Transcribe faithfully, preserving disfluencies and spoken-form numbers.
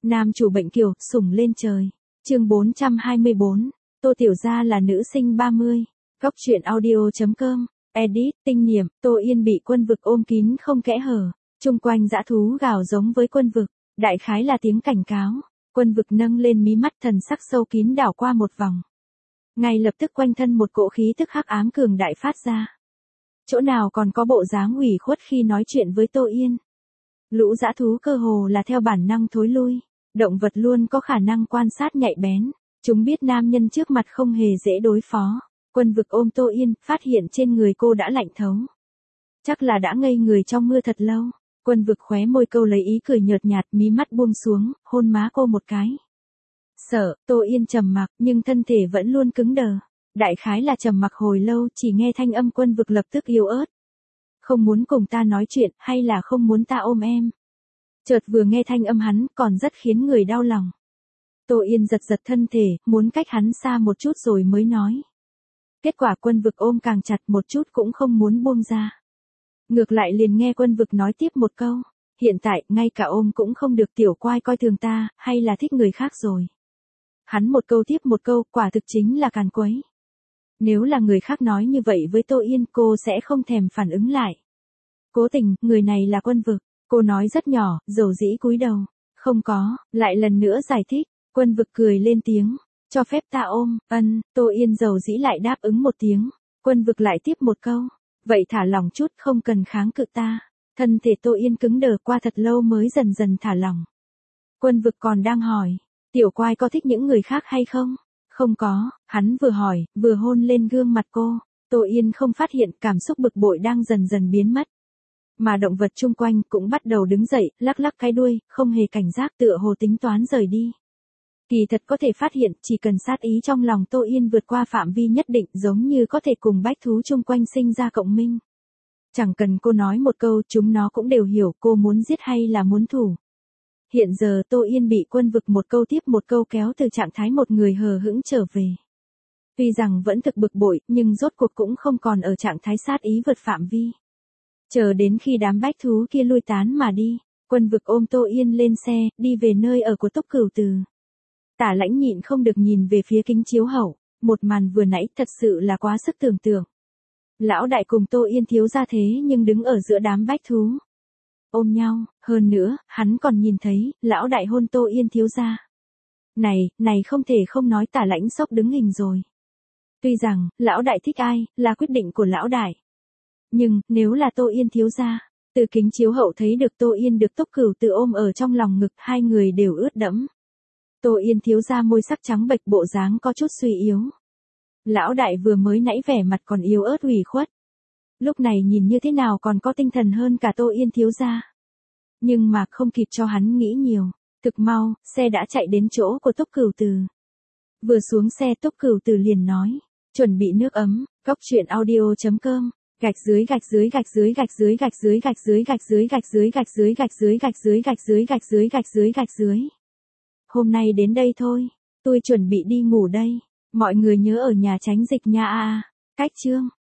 Nam chủ bệnh kiều, sủng lên trời. Chương bốn trăm hai mươi bốn. Tô Tiểu Gia là nữ sinh ba mươi. Góc truyện audio chấm com. Edit, tinh niệm, Tô Yên bị Quân Vực ôm kín không kẽ hở. Chung quanh dã thú gào giống với Quân Vực, đại khái là tiếng cảnh cáo. Quân Vực nâng lên mí mắt, thần sắc sâu kín đảo qua một vòng. Ngay lập tức quanh thân một cỗ khí tức hắc ám cường đại phát ra. Chỗ nào còn có bộ dáng ủy khuất khi nói chuyện với Tô Yên. Lũ dã thú cơ hồ là theo bản năng thối lui. Động vật luôn có khả năng quan sát nhạy bén. Chúng biết nam nhân trước mặt không hề dễ đối phó. Quân Vực ôm Tô Yên, phát hiện trên người cô đã lạnh thấu. Chắc là đã ngây người trong mưa thật lâu. Quân Vực khóe môi câu lấy ý cười nhợt nhạt, mí mắt buông xuống, hôn má cô một cái. Sợ, Tô Yên trầm mặc, nhưng thân thể vẫn luôn cứng đờ. Đại khái là trầm mặc hồi lâu, chỉ nghe thanh âm Quân Vực lập tức yếu ớt. Không muốn cùng ta nói chuyện, hay là không muốn ta ôm em? Chợt vừa nghe thanh âm hắn, còn rất khiến người đau lòng. Tô Yên giật giật thân thể, muốn cách hắn xa một chút rồi mới nói. Kết quả Quân Vực ôm càng chặt, một chút cũng không muốn buông ra. Ngược lại liền nghe Quân Vực nói tiếp một câu. Hiện tại, ngay cả ôm cũng không được, tiểu quai coi thường ta, hay là thích người khác rồi. Hắn một câu tiếp một câu, quả thực chính là càn quấy. Nếu là người khác nói như vậy với Tô Yên, cô sẽ không thèm phản ứng lại. Cố tình, người này là Quân Vực. Cô nói rất nhỏ, dầu dĩ cúi đầu. Không có, lại lần nữa giải thích. Quân Vực cười lên tiếng. Cho phép ta ôm, ân, Tô Yên dầu dĩ lại đáp ứng một tiếng. Quân Vực lại tiếp một câu. Vậy thả lỏng chút, không cần kháng cự ta. Thân thể Tô Yên cứng đờ qua thật lâu mới dần dần thả lỏng. Quân Vực còn đang hỏi. Tiểu quai có thích những người khác hay không? Không có, hắn vừa hỏi, vừa hôn lên gương mặt cô. Tô Yên không phát hiện cảm xúc bực bội đang dần dần biến mất. Mà động vật chung quanh cũng bắt đầu đứng dậy, lắc lắc cái đuôi, không hề cảnh giác, tựa hồ tính toán rời đi. Kỳ thật có thể phát hiện, chỉ cần sát ý trong lòng Tô Yên vượt qua phạm vi nhất định, giống như có thể cùng bách thú chung quanh sinh ra cộng minh. Chẳng cần cô nói một câu, chúng nó cũng đều hiểu cô muốn giết hay là muốn thủ. Hiện giờ Tô Yên bị Quân Vực một câu tiếp một câu kéo từ trạng thái một người hờ hững trở về. Tuy rằng vẫn thực bực bội, nhưng rốt cuộc cũng không còn ở trạng thái sát ý vượt phạm vi. Chờ đến khi đám bách thú kia lui tán mà đi, Quân Vực ôm Tô Yên lên xe, đi về nơi ở của Túc Cửu Từ. Tả Lãnh nhịn không được nhìn về phía kính chiếu hậu, một màn vừa nãy thật sự là quá sức tưởng tượng. Lão đại cùng Tô Yên thiếu gia thế nhưng đứng ở giữa đám bách thú. Ôm nhau, hơn nữa, hắn còn nhìn thấy, lão đại hôn Tô Yên thiếu gia. Này, này không thể không nói Tả Lãnh sốc đứng hình rồi. Tuy rằng, lão đại thích ai, là quyết định của lão đại. Nhưng, nếu là Tô Yên thiếu gia, từ kính chiếu hậu thấy được Tô Yên được Túc Cửu Từ ôm ở trong lòng ngực, hai người đều ướt đẫm. Tô Yên thiếu gia môi sắc trắng bệch, bộ dáng có chút suy yếu. Lão đại vừa mới nãy vẻ mặt còn yếu ớt ủy khuất. Lúc này nhìn như thế nào còn có tinh thần hơn cả Tô Yên thiếu gia. Nhưng mà không kịp cho hắn nghĩ nhiều. Thực mau, xe đã chạy đến chỗ của Túc Cửu Từ. Vừa xuống xe Túc Cửu Từ liền nói. Chuẩn bị nước ấm, góc truyện audio chấm com. Gạch dưới gạch dưới gạch dưới gạch dưới gạch dưới gạch dưới gạch dưới gạch dưới gạch dưới gạch dưới gạch dưới gạch dưới gạch dưới gạch dưới gạch dưới. Hôm nay đến đây thôi, tôi chuẩn bị đi ngủ đây. Mọi người nhớ ở nhà tránh dịch nha a. Cách chương